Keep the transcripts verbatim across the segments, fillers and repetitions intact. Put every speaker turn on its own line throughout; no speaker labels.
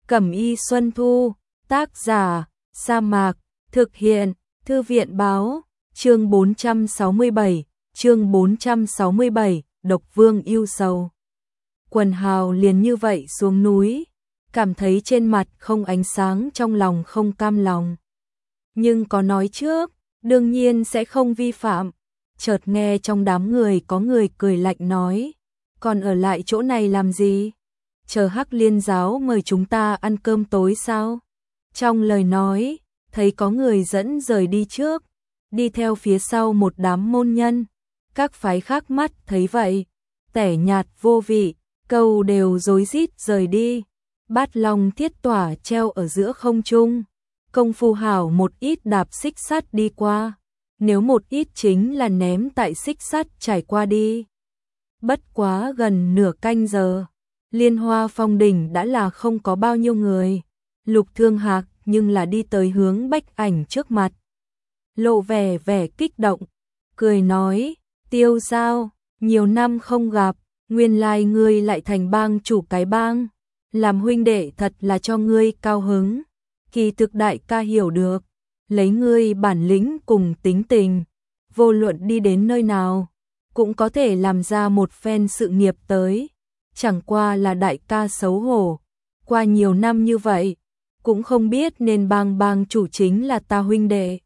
Cẩm y Xuân Thu, tác giả, Sa Mạc, thực hiện, Thư viện báo, chương bốn trăm sáu mươi bảy, chương bốn trăm sáu mươi bảy, Độc Vương yêu sầu. Quần hào liền như vậy xuống núi, cảm thấy trên mặt không ánh sáng, trong lòng không cam lòng. Nhưng có nói trước, đương nhiên sẽ không vi phạm. Chợt nghe trong đám người có người cười lạnh nói, còn ở lại chỗ này làm gì? Chờ Hắc Liên giáo mời chúng ta ăn cơm tối sao? Trong lời nói, thấy có người dẫn rời đi trước, đi theo phía sau một đám môn nhân. Các phái khác mắt thấy vậy, tẻ nhạt vô vị, câu đều rối rít rời đi. Bát Long Thiết Tỏa treo ở giữa không trung, công phu hảo một ít đạp xích sắt đi qua, nếu một ít chính là ném tại xích sắt trải qua đi. Bất quá gần nửa canh giờ, Liên Hoa Phong đỉnh đã là không có bao nhiêu người. Lục Thương Hạc nhưng là đi tới hướng Bách Ảnh trước mặt, lộ vẻ vẻ kích động, cười nói, Tiêu Giao, nhiều năm không gặp, nguyên lai ngươi lại thành bang chủ cái bang, làm huynh đệ thật là cho ngươi cao hứng. Kỳ thực đại ca hiểu được, lấy ngươi bản lĩnh cùng tính tình, vô luận đi đến nơi nào, cũng có thể làm ra một phen sự nghiệp tới. Chẳng qua là đại ca xấu hổ, qua nhiều năm như vậy, cũng không biết nên bang bang chủ chính là ta huynh đệ.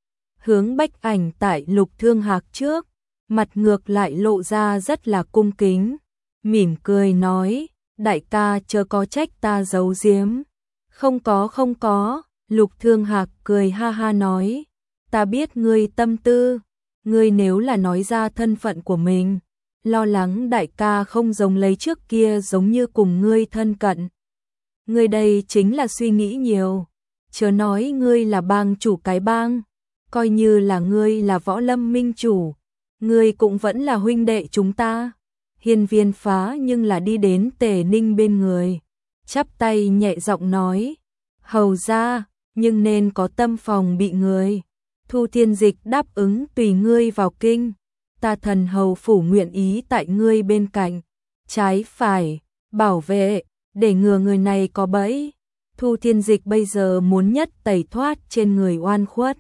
Hướng Bách Ảnh tại Lục Thương Hạc trước, mặt ngược lại lộ ra rất là cung kính, mỉm cười nói, đại ca chớ có trách ta giấu giếm. Không có không có, Lục Thương Hạc cười ha ha nói, ta biết ngươi tâm tư, ngươi nếu là nói ra thân phận của mình, lo lắng đại ca không giống lấy trước kia giống như cùng ngươi thân cận. Ngươi đây chính là suy nghĩ nhiều, chớ nói ngươi là bang chủ cái bang, coi như là ngươi là Võ Lâm minh chủ, ngươi cũng vẫn là huynh đệ chúng ta. Hiên Viên Phá nhưng là đi đến Tề Ninh bên người, chắp tay nhẹ giọng nói, hầu ra, nhưng nên có tâm phòng bị người. Thu Thiên Dịch đáp ứng tùy ngươi vào kinh, ta Thần Hầu phủ nguyện ý tại ngươi bên cạnh, trái phải, bảo vệ, để ngừa người này có bẫy. Thu Thiên Dịch bây giờ muốn nhất tẩy thoát trên người oan khuất.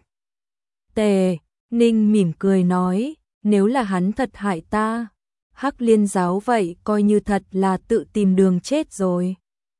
Tề Ninh mỉm cười nói, nếu là hắn thật hại ta, Hắc Liên giáo vậy coi như thật là tự tìm đường chết rồi.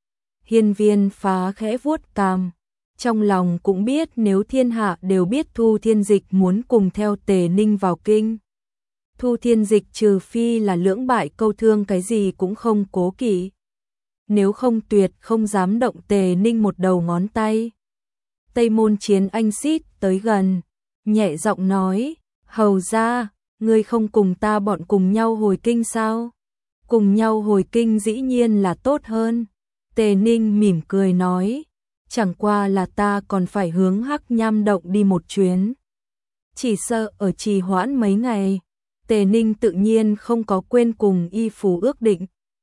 Hiên Viên Phá khẽ vuốt cằm, trong lòng cũng biết nếu thiên hạ đều biết Thu Thiên Dịch muốn cùng theo Tề Ninh vào kinh, Thu Thiên Dịch trừ phi là lưỡng bại câu thương cái gì cũng không cố kỵ, nếu không tuyệt không dám động Tề Ninh một đầu ngón tay. Tây Môn Chiến Anh xít tới gần, nhẹ giọng nói, hầu ra, ngươi không cùng ta bọn cùng nhau hồi kinh sao? Cùng nhau hồi kinh dĩ nhiên là tốt hơn. Tề Ninh mỉm cười nói, chẳng qua là ta còn phải hướng Hắc Nham động đi một chuyến, chỉ sợ ở trì hoãn mấy ngày. Tề Ninh tự nhiên không có quên cùng Y Phù ước định.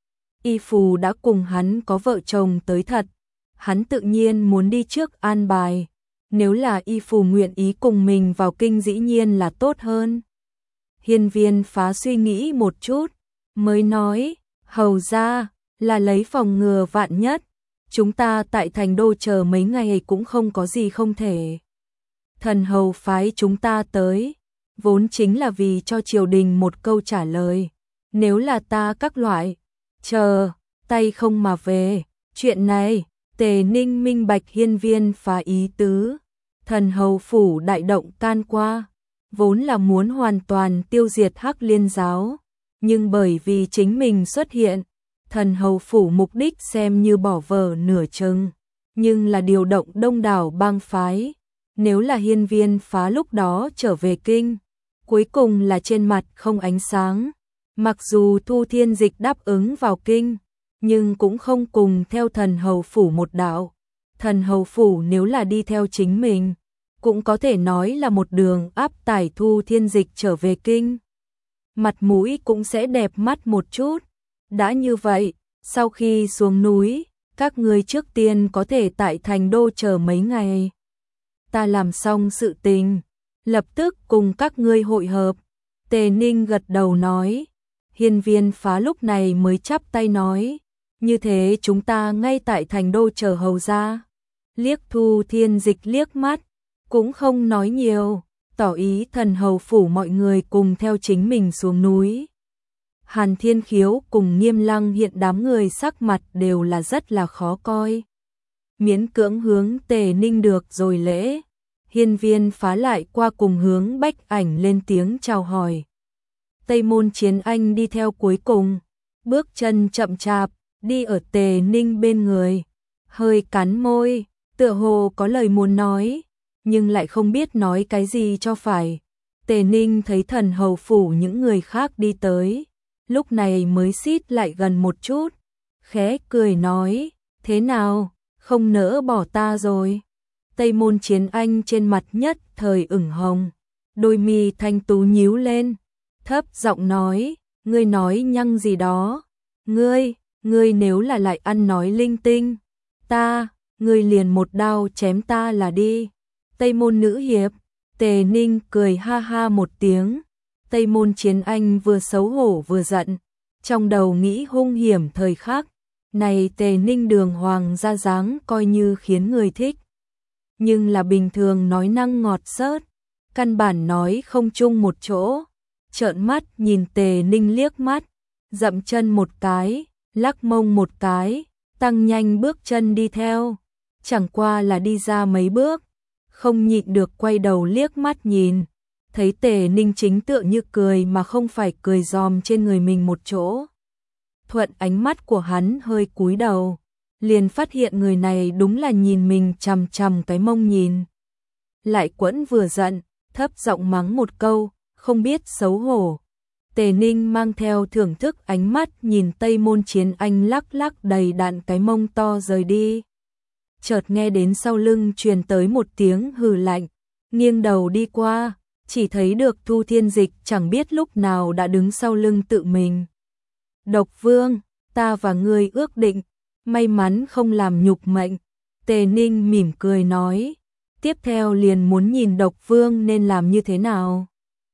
Y Phù đã cùng hắn có vợ chồng tới thật, hắn tự nhiên muốn đi trước an bài, nếu là Y Phù nguyện ý cùng mình vào kinh dĩ nhiên là tốt hơn. Hiên Viên Phá suy nghĩ một chút, mới nói, hầu ra, là lấy phòng ngừa vạn nhất, chúng ta tại thành đô chờ mấy ngày cũng không có gì không thể. Thần hầu phái chúng ta tới, vốn chính là vì cho triều đình một câu trả lời, nếu là ta các loại, chờ, tay không mà về, chuyện này, Tề Ninh minh bạch Hiên Viên Phá ý tứ, thần hầu phủ đại động can qua, vốn là muốn hoàn toàn tiêu diệt Hắc Liên giáo, nhưng bởi vì chính mình xuất hiện, thần hầu phủ mục đích xem như bỏ vở nửa chừng, nhưng là điều động đông đảo bang phái, nếu là Hiên Viên Phá lúc đó trở về kinh, cuối cùng là trên mặt không ánh sáng. Mặc dù Thu Thiên Dịch đáp ứng vào kinh, nhưng cũng không cùng theo thần hầu phủ một đạo. Thần hầu phủ nếu là đi theo chính mình, cũng có thể nói là một đường áp tải Thu Thiên Dịch trở về kinh, mặt mũi cũng sẽ đẹp mắt một chút. Đã như vậy, sau khi xuống núi, các ngươi trước tiên có thể tại thành đô chờ mấy ngày. Ta làm xong sự tình, lập tức cùng các ngươi hội hợp. Tề Ninh gật đầu nói. Hiên Viên Phá lúc này mới chắp tay nói, Như thế chúng ta ngay tại thành đô chờ hầu ra. Liếc Thu Thiên Dịch liếc mắt, cũng không nói nhiều, tỏ ý thần hầu phủ mọi người cùng theo chính mình xuống núi. Hàn Thiên Khiếu cùng Nghiêm Lăng hiện đám người sắc mặt đều là rất là khó coi. Miễn cưỡng hướng Tề Ninh được rồi lễ. Hiên Viên Phá lại qua cùng hướng Bách Ảnh lên tiếng chào hỏi. Tây Môn Chiến Anh đi theo cuối cùng, bước chân chậm chạp, đi ở Tề Ninh bên người, hơi cắn môi, tựa hồ có lời muốn nói, nhưng lại không biết nói cái gì cho phải. Tề Ninh thấy thần hầu phủ những người khác đi tới, lúc này mới xít lại gần một chút, khẽ cười nói, thế nào, không nỡ bỏ ta rồi. Tây Môn Chiến Anh trên mặt nhất thời ửng hồng, đôi mi thanh tú nhíu lên, thấp giọng nói, ngươi nói nhăng gì đó, ngươi, ngươi nếu là lại ăn nói linh tinh, ta, ngươi liền một đao chém ta là đi. Tây Môn nữ hiệp, Tề Ninh cười ha ha một tiếng, Tây Môn Chiến Anh vừa xấu hổ vừa giận, trong đầu nghĩ hung hiểm thời khắc, này Tề Ninh đường hoàng ra dáng coi như khiến người thích. Nhưng là bình thường nói năng ngọt xớt, căn bản nói không chung một chỗ, trợn mắt nhìn Tề Ninh liếc mắt, dậm chân một cái, lắc mông một cái, tăng nhanh bước chân đi theo, chẳng qua là đi ra mấy bước, không nhịn được quay đầu liếc mắt nhìn, thấy Tề Ninh chính tựa như cười mà không phải cười giòm trên người mình một chỗ. Thuận ánh mắt của hắn hơi cúi đầu, liền phát hiện người này đúng là nhìn mình chằm chằm cái mông nhìn. Lại quẫn vừa giận, thấp giọng mắng một câu, không biết xấu hổ. Tề Ninh mang theo thưởng thức ánh mắt nhìn Tây Môn Chiến Anh lắc lắc đầy đặn cái mông to rời đi. Chợt nghe đến sau lưng truyền tới một tiếng hừ lạnh, nghiêng đầu đi qua, chỉ thấy được Thu Thiên Dịch chẳng biết lúc nào đã đứng sau lưng tự mình. Độc Vương, ta và ngươi ước định, may mắn không làm nhục mệnh. Tề Ninh mỉm cười nói, tiếp theo liền muốn nhìn Độc Vương nên làm như thế nào.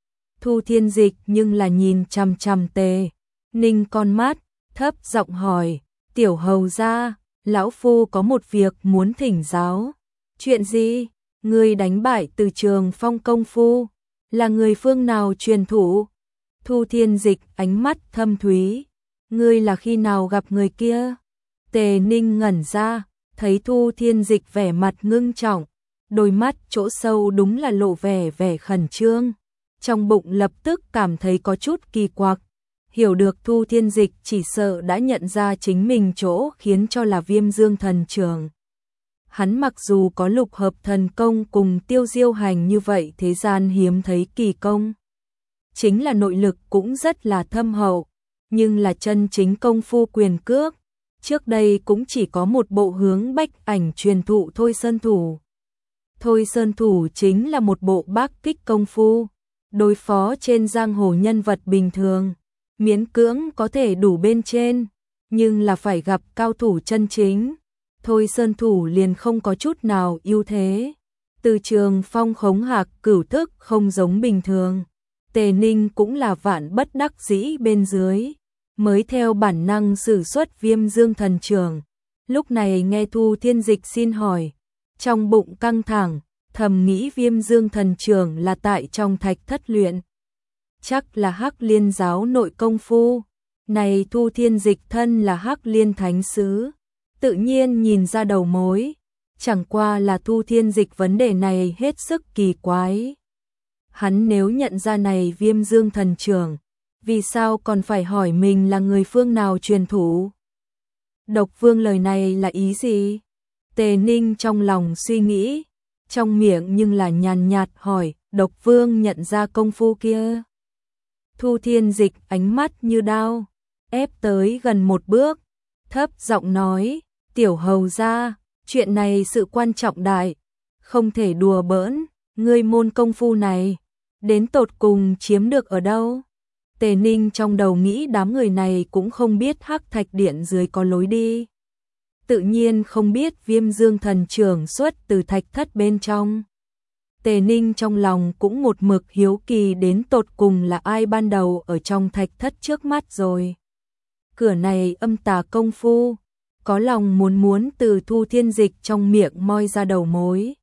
Thu Thiên Dịch nhưng là nhìn chằm chằm Tề Ninh con mắt, thấp giọng hỏi, tiểu hầu gia, lão phu có một việc muốn thỉnh giáo. Chuyện gì? Ngươi đánh bại Từ Trường Phong công phu, là người phương nào truyền thụ? Thu Thiên Dịch ánh mắt thâm thúy, ngươi là khi nào gặp người kia? Tề Ninh ngẩn ra, thấy Thu Thiên Dịch vẻ mặt ngưng trọng, đôi mắt chỗ sâu đúng là lộ vẻ vẻ khẩn trương. Trong bụng lập tức cảm thấy có chút kỳ quặc, hiểu được Thu Thiên Dịch chỉ sợ đã nhận ra chính mình chỗ khiến cho là Viêm Dương thần trưởng. Hắn mặc dù có lục hợp thần công cùng Tiêu Diêu hành như vậy thế gian hiếm thấy kỳ công, chính là nội lực cũng rất là thâm hậu, nhưng là chân chính công phu quyền cước, trước đây cũng chỉ có một bộ hướng Bách Ảnh truyền thụ Thôi Sơn Thủ. Thôi Sơn Thủ chính là một bộ bác kích công phu, đối phó trên giang hồ nhân vật bình thường, miễn cưỡng có thể đủ bên trên, nhưng là phải gặp cao thủ chân chính. Thôi Sơn Thủ liền không có chút nào ưu thế. Từ Trường Phong khống hạc cửu thức không giống bình thường. Tề Ninh cũng là vạn bất đắc dĩ bên dưới, mới theo bản năng sử xuất Viêm Dương thần trưởng. Lúc này nghe Thu Thiên Dịch xin hỏi, trong bụng căng thẳng, thầm nghĩ Viêm Dương thần trưởng là tại trong thạch thất luyện. Chắc là Hắc Liên giáo nội công phu. Này Thu Thiên Dịch thân là Hắc Liên thánh sứ, tự nhiên nhìn ra đầu mối, chẳng qua là Thu Thiên Dịch vấn đề này hết sức kỳ quái. Hắn nếu nhận ra này Viêm Dương thần trưởng, vì sao còn phải hỏi mình là người phương nào truyền thủ? Độc Vương lời này là ý gì? Tề Ninh trong lòng suy nghĩ, trong miệng nhưng là nhàn nhạt hỏi, Độc Vương nhận ra công phu kia. Thu Thiên Dịch ánh mắt như đao, ép tới gần một bước, thấp giọng nói, tiểu hầu gia, chuyện này sự quan trọng đại, không thể đùa bỡn, ngươi môn công phu này, đến tột cùng chiếm được ở đâu? Tề Ninh trong đầu nghĩ đám người này cũng không biết Hắc Thạch Điện dưới có lối đi, tự nhiên không biết Viêm Dương thần trưởng xuất từ thạch thất bên trong. Tề Ninh trong lòng cũng một mực hiếu kỳ đến tột cùng là ai ban đầu ở trong thạch thất trước mắt rồi. cửa này âm tà công phu, có lòng muốn muốn từ Thu Thiên Dịch trong miệng moi ra đầu mối.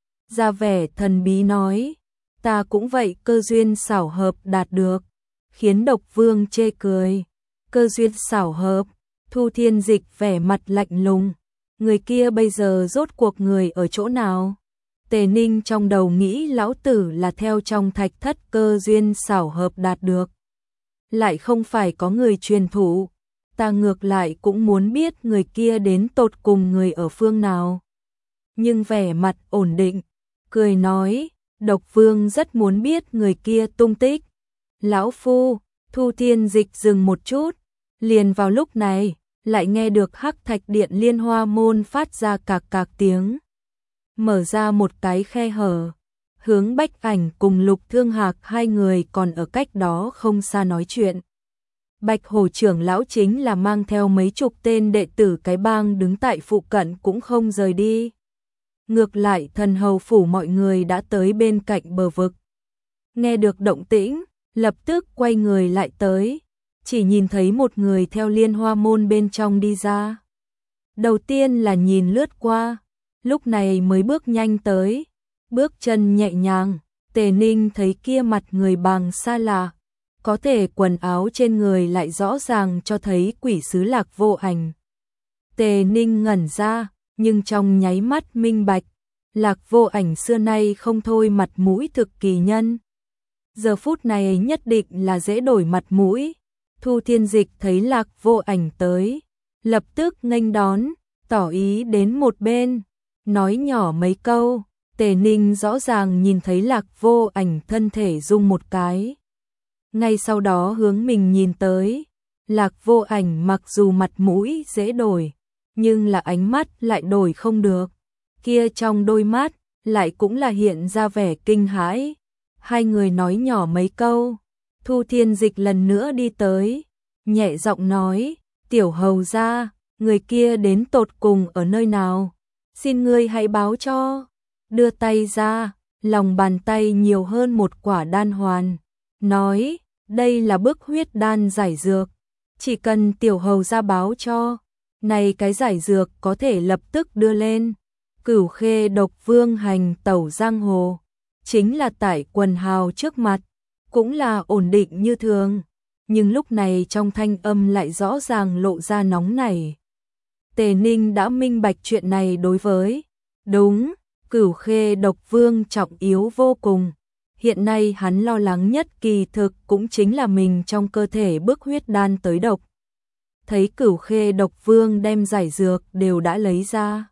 Ra vẻ thần bí nói, ta cũng vậy, cơ duyên xảo hợp đạt được, khiến Độc Vương chê cười. Cơ duyên xảo hợp, Thu Thiên Dịch vẻ mặt lạnh lùng, người kia bây giờ rốt cuộc người ở chỗ nào? Tề Ninh trong đầu nghĩ lão tử là theo trong thạch thất cơ duyên xảo hợp đạt được. Lại không phải có người truyền thụ, ta ngược lại cũng muốn biết người kia đến tột cùng người ở phương nào. Nhưng vẻ mặt ổn định, cười nói, Độc Vương rất muốn biết người kia tung tích. Lão phu, Thu Thiên Dịch dừng một chút, liền vào lúc này, lại nghe được Hắc Thạch Điện Liên Hoa môn phát ra cạc cạc tiếng. Mở ra một cái khe hở, hướng Bách Ảnh cùng Lục Thương Hạc hai người còn ở cách đó không xa nói chuyện. Bạch Hổ trưởng lão chính là mang theo mấy chục tên đệ tử cái bang đứng tại phụ cận cũng không rời đi. Ngược lại Thần Hầu phủ mọi người đã tới bên cạnh bờ vực. Nghe được động tĩnh, lập tức quay người lại tới, chỉ nhìn thấy một người theo Liên Hoa môn bên trong đi ra. Đầu tiên là nhìn lướt qua, lúc này mới bước nhanh tới, bước chân nhẹ nhàng. Tề Ninh thấy kia mặt người bằng xa lạ, có thể quần áo trên người lại rõ ràng cho thấy quỷ sứ Lạc Vô Ảnh. Tề Ninh ngẩn ra, nhưng trong nháy mắt minh bạch, Lạc Vô Ảnh xưa nay không thôi mặt mũi thực kỳ nhân. Giờ phút này nhất định là dễ đổi mặt mũi. Thu Thiên Dịch thấy Lạc Vô Ảnh tới, lập tức nghênh đón, tỏ ý đến một bên, nói nhỏ mấy câu. Tề Ninh rõ ràng nhìn thấy Lạc Vô Ảnh thân thể rung một cái. Ngay sau đó hướng mình nhìn tới, Lạc Vô Ảnh mặc dù mặt mũi dễ đổi, nhưng là ánh mắt lại đổi không được. Kia trong đôi mắt, lại cũng là hiện ra vẻ kinh hãi. Hai người nói nhỏ mấy câu, Thu Thiên Dịch lần nữa đi tới, nhẹ giọng nói, tiểu hầu gia, người kia đến tột cùng ở nơi nào? Xin ngươi hãy báo cho. Đưa tay ra, lòng bàn tay nhiều hơn một quả đan hoàn, nói, đây là bức huyết đan giải dược, chỉ cần tiểu hầu gia báo cho, này cái giải dược có thể lập tức đưa lên. Cửu Khê Độc Vương hành tẩu giang hồ, chính là tại quần hào trước mặt, cũng là ổn định như thường, nhưng lúc này trong thanh âm lại rõ ràng lộ ra nóng nảy. Tề Ninh đã minh bạch chuyện này đối với, đúng, Cửu Khê Độc Vương trọng yếu vô cùng. Hiện nay hắn lo lắng nhất kỳ thực cũng chính là mình trong cơ thể bức huyết đan tới độc. Thấy Cửu Khê Độc Vương đem giải dược đều đã lấy ra,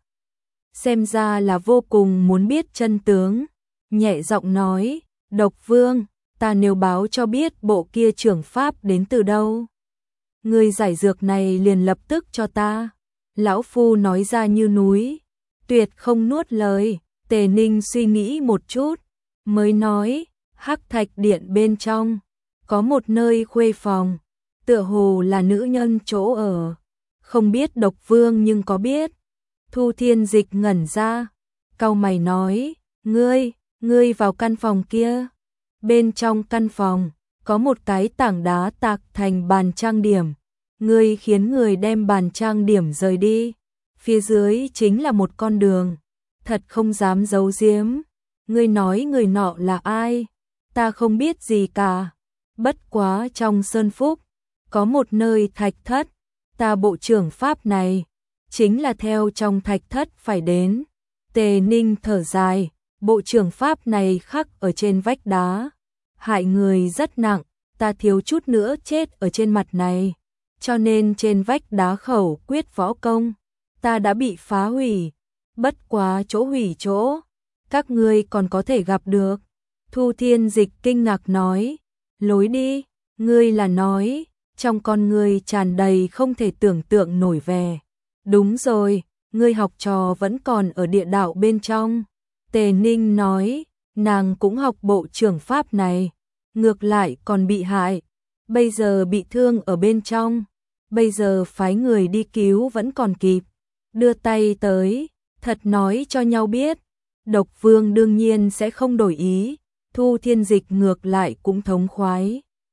xem ra là vô cùng muốn biết chân tướng. Nhẹ giọng nói, Độc Vương, ta nếu báo cho biết bộ kia trưởng pháp đến từ đâu, người giải dược này liền lập tức cho ta. Lão phu nói ra như núi, tuyệt không nuốt lời. Tề Ninh suy nghĩ một chút, mới nói, Hắc Thạch Điện bên trong, có một nơi khuê phòng, tựa hồ là nữ nhân chỗ ở, không biết Độc Vương nhưng có biết. Thu Thiên Dịch ngẩn ra, cau mày nói, ngươi, ngươi vào căn phòng kia. Bên trong căn phòng, có một cái tảng đá tạc thành bàn trang điểm, ngươi khiến người đem bàn trang điểm rời đi, phía dưới chính là một con đường. Thật không dám giấu giếm, ngươi nói người nọ là ai? Ta không biết gì cả. Bất quá trong Sơn Phúc, có một nơi thạch thất, ta bộ trưởng pháp này, chính là theo trong thạch thất phải đến. Tề Ninh thở dài, bộ trưởng pháp này khắc ở trên vách đá, hại người rất nặng, ta thiếu chút nữa chết ở trên mặt này, cho nên trên vách đá khẩu quyết võ công, ta đã bị phá hủy. Bất quá chỗ hủy chỗ, các ngươi còn có thể gặp được. Thu Thiên Dịch kinh ngạc nói, lối đi, ngươi là nói, trong con ngươi tràn đầy không thể tưởng tượng nổi vẻ. Đúng rồi, ngươi học trò vẫn còn ở địa đạo bên trong. Tề Ninh nói, nàng cũng học bộ trưởng pháp này, ngược lại còn bị hại, bây giờ bị thương ở bên trong, bây giờ phái người đi cứu vẫn còn kịp. Đưa tay tới, thật nói cho nhau biết, Độc Vương đương nhiên sẽ không đổi ý. Thu Thiên Dịch ngược lại cũng thống khoái.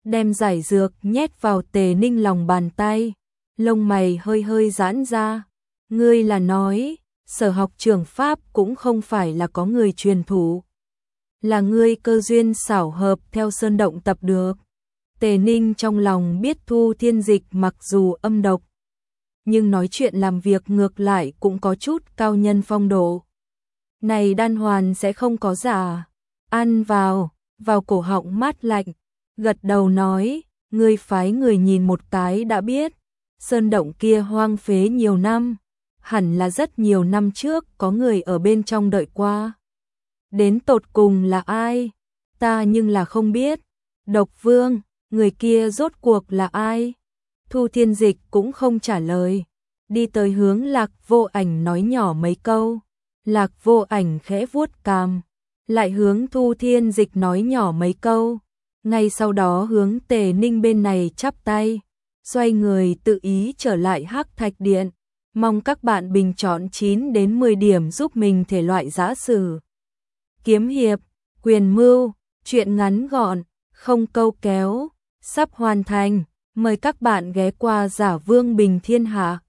đem giải dược nhét vào Tề Ninh lòng bàn tay, lông mày hơi hơi giãn ra. Ngươi là nói, Sở học trưởng pháp cũng không phải là có người truyền thụ, là ngươi cơ duyên xảo hợp theo sơn động tập được. Tề Ninh trong lòng biết Thu Thiên Dịch mặc dù âm độc, nhưng nói chuyện làm việc ngược lại cũng có chút cao nhân phong độ. Này đan hoàn sẽ không có giả, ăn vào, vào cổ họng mát lạnh, gật đầu nói, ngươi phái người nhìn một cái đã biết, sơn động kia hoang phế nhiều năm, hẳn là rất nhiều năm trước có người ở bên trong đợi qua. Đến tột cùng là ai? Ta nhưng là không biết. Độc Vương, người kia rốt cuộc là ai? Thu Thiên Dịch cũng không trả lời, đi tới hướng Lạc Vô Ảnh nói nhỏ mấy câu. Lạc Vô Ảnh khẽ vuốt cằm, lại hướng Thu Thiên Dịch nói nhỏ mấy câu, ngay sau đó hướng Tề Ninh bên này chắp tay, xoay người tự ý trở lại Hắc Thạch Điện. Mong các bạn bình chọn chín đến mười điểm giúp mình thể loại giã sử, kiếm hiệp, quyền mưu, truyện ngắn gọn, không câu kéo, sắp hoàn thành. Mời các bạn ghé qua Giả Vương Bình Thiên Hạ.